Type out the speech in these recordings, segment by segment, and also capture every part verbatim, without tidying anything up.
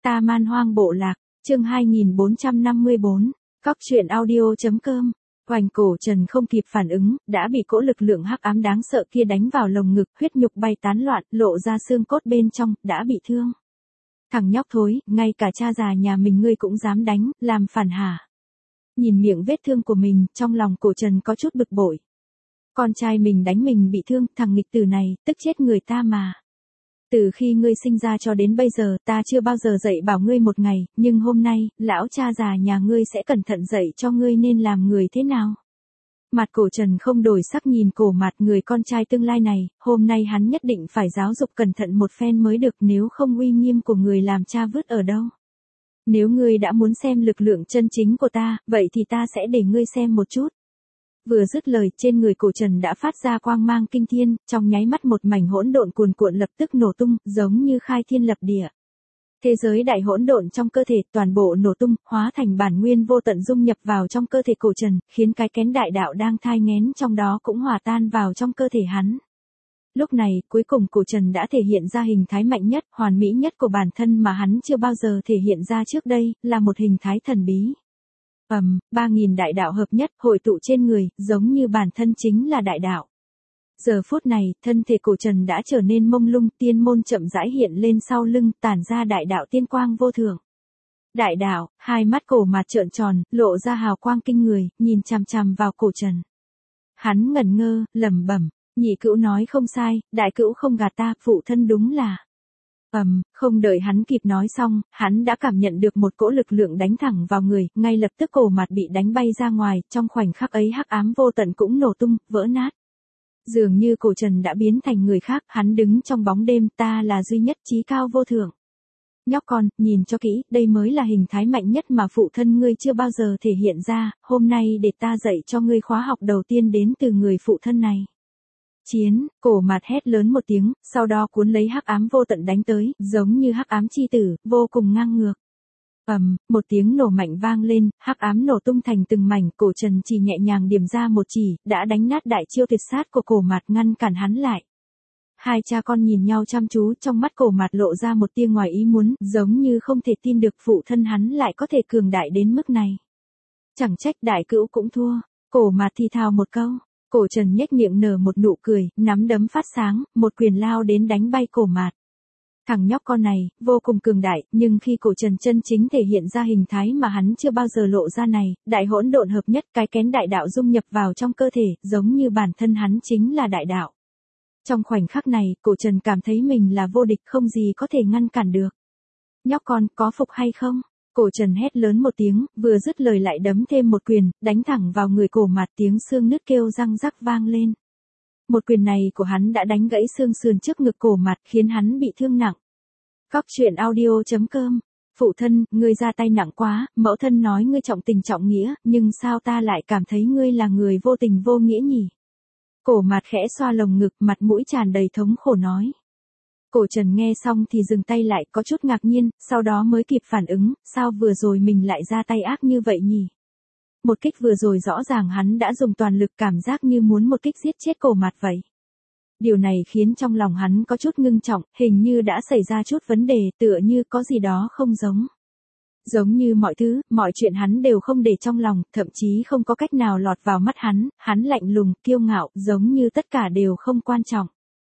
Ta Man Hoang Bộ Lạc, chương hai nghìn bốn trăm năm mươi bốn, Cóc truyện audio.com. Hoành Cổ Trần không kịp phản ứng, đã bị cỗ lực lượng hắc ám đáng sợ kia đánh vào lồng ngực, huyết nhục bay tán loạn, lộ ra xương cốt bên trong, đã bị thương. Thằng nhóc thối, ngay cả cha già nhà mình ngươi cũng dám đánh, làm phản hả? Nhìn miệng vết thương của mình, trong lòng Cổ Trần có chút bực bội. Con trai mình đánh mình bị thương, thằng nghịch tử này, tức chết người ta mà. Từ khi ngươi sinh ra cho đến bây giờ, ta chưa bao giờ dạy bảo ngươi một ngày, nhưng hôm nay, lão cha già nhà ngươi sẽ cẩn thận dạy cho ngươi nên làm người thế nào. Mặt Cổ Trần không đổi sắc nhìn Cổ Mạt, người con trai tương lai này, hôm nay hắn nhất định phải giáo dục cẩn thận một phen mới được, nếu không uy nghiêm của người làm cha vứt ở đâu. Nếu ngươi đã muốn xem lực lượng chân chính của ta, vậy thì ta sẽ để ngươi xem một chút. Vừa dứt lời, trên người Cổ Trần đã phát ra quang mang kinh thiên, trong nháy mắt một mảnh hỗn độn cuồn cuộn lập tức nổ tung, giống như khai thiên lập địa. Thế giới đại hỗn độn trong cơ thể toàn bộ nổ tung, hóa thành bản nguyên vô tận dung nhập vào trong cơ thể Cổ Trần, khiến cái kén đại đạo đang thai nghén trong đó cũng hòa tan vào trong cơ thể hắn. Lúc này, cuối cùng Cổ Trần đã thể hiện ra hình thái mạnh nhất, hoàn mỹ nhất của bản thân mà hắn chưa bao giờ thể hiện ra trước đây, là một hình thái thần bí. Ầm, um, ba nghìn đại đạo hợp nhất, hội tụ trên người, giống như bản thân chính là đại đạo. Giờ phút này, thân thể Cổ Trần đã trở nên mông lung, tiên môn chậm rãi hiện lên sau lưng, tản ra đại đạo tiên quang vô thượng. Đại đạo, hai mắt Cổ Mạt trợn tròn, lộ ra hào quang kinh người, nhìn chằm chằm vào Cổ Trần. Hắn ngẩn ngơ, lẩm bẩm, nhị cữu nói không sai, đại cữu không gạt ta, phụ thân đúng là. Ầm, um, không đợi hắn kịp nói xong, hắn đã cảm nhận được một cỗ lực lượng đánh thẳng vào người, ngay lập tức Cổ Mạt bị đánh bay ra ngoài, trong khoảnh khắc ấy hắc ám vô tận cũng nổ tung, vỡ nát. Dường như Cổ Trần đã biến thành người khác, hắn đứng trong bóng đêm, ta là duy nhất chí cao vô thượng. Nhóc con, nhìn cho kỹ, đây mới là hình thái mạnh nhất mà phụ thân ngươi chưa bao giờ thể hiện ra, hôm nay để ta dạy cho ngươi khóa học đầu tiên đến từ người phụ thân này. Chiến, Cổ Mạt hét lớn một tiếng, sau đó cuốn lấy hắc ám vô tận đánh tới, giống như hắc ám chi tử, vô cùng ngang ngược. Ầm, um, một tiếng nổ mạnh vang lên, hắc ám nổ tung thành từng mảnh, Cổ Trần chỉ nhẹ nhàng điểm ra một chỉ, đã đánh nát đại chiêu tuyệt sát của Cổ Mạt, ngăn cản hắn lại. Hai cha con nhìn nhau chăm chú, trong mắt Cổ Mạt lộ ra một tia ngoài ý muốn, giống như không thể tin được phụ thân hắn lại có thể cường đại đến mức này. Chẳng trách đại cữu cũng thua, Cổ Mạt thì thào một câu. Cổ Trần nhếch miệng nở một nụ cười, nắm đấm phát sáng, một quyền lao đến đánh bay Cổ Mạt. Thằng nhóc con này, vô cùng cường đại, nhưng khi Cổ Trần chân chính thể hiện ra hình thái mà hắn chưa bao giờ lộ ra này, đại hỗn độn hợp nhất, cái kén đại đạo dung nhập vào trong cơ thể, giống như bản thân hắn chính là đại đạo. Trong khoảnh khắc này, Cổ Trần cảm thấy mình là vô địch, không gì có thể ngăn cản được. Nhóc con, có phục hay không? Cổ Trần hét lớn một tiếng, vừa dứt lời lại đấm thêm một quyền, đánh thẳng vào người Cổ Mạt, tiếng xương nứt kêu răng rắc vang lên. Một quyền này của hắn đã đánh gãy xương sườn trước ngực Cổ Mạt, khiến hắn bị thương nặng. Cóc truyện audio.com. Phụ thân, ngươi ra tay nặng quá, mẫu thân nói ngươi trọng tình trọng nghĩa, nhưng sao ta lại cảm thấy ngươi là người vô tình vô nghĩa nhỉ? Cổ Mạt khẽ xoa lồng ngực, mặt mũi tràn đầy thống khổ nói. Cổ Trần nghe xong thì dừng tay lại, có chút ngạc nhiên, sau đó mới kịp phản ứng, sao vừa rồi mình lại ra tay ác như vậy nhỉ? Một kích vừa rồi rõ ràng hắn đã dùng toàn lực, cảm giác như muốn một kích giết chết Cổ Mạt vậy. Điều này khiến trong lòng hắn có chút ngưng trọng, hình như đã xảy ra chút vấn đề, tựa như có gì đó không giống. Giống như mọi thứ, mọi chuyện hắn đều không để trong lòng, thậm chí không có cách nào lọt vào mắt hắn, hắn lạnh lùng, kiêu ngạo, giống như tất cả đều không quan trọng.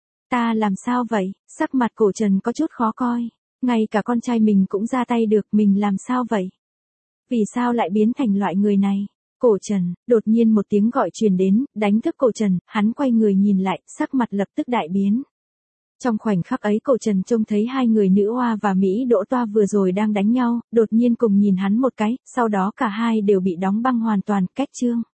Ta làm sao vậy? Sắc mặt Cổ Trần có chút khó coi. Ngay cả con trai mình cũng ra tay được, mình làm sao vậy? Vì sao lại biến thành loại người này? Cổ Trần, đột nhiên một tiếng gọi truyền đến, đánh thức Cổ Trần, hắn quay người nhìn lại, sắc mặt lập tức đại biến. Trong khoảnh khắc ấy Cổ Trần trông thấy hai người nữ oa và Mỹ Đỗ Toa vừa rồi đang đánh nhau, đột nhiên cùng nhìn hắn một cái, sau đó cả hai đều bị đóng băng hoàn toàn, cách chương.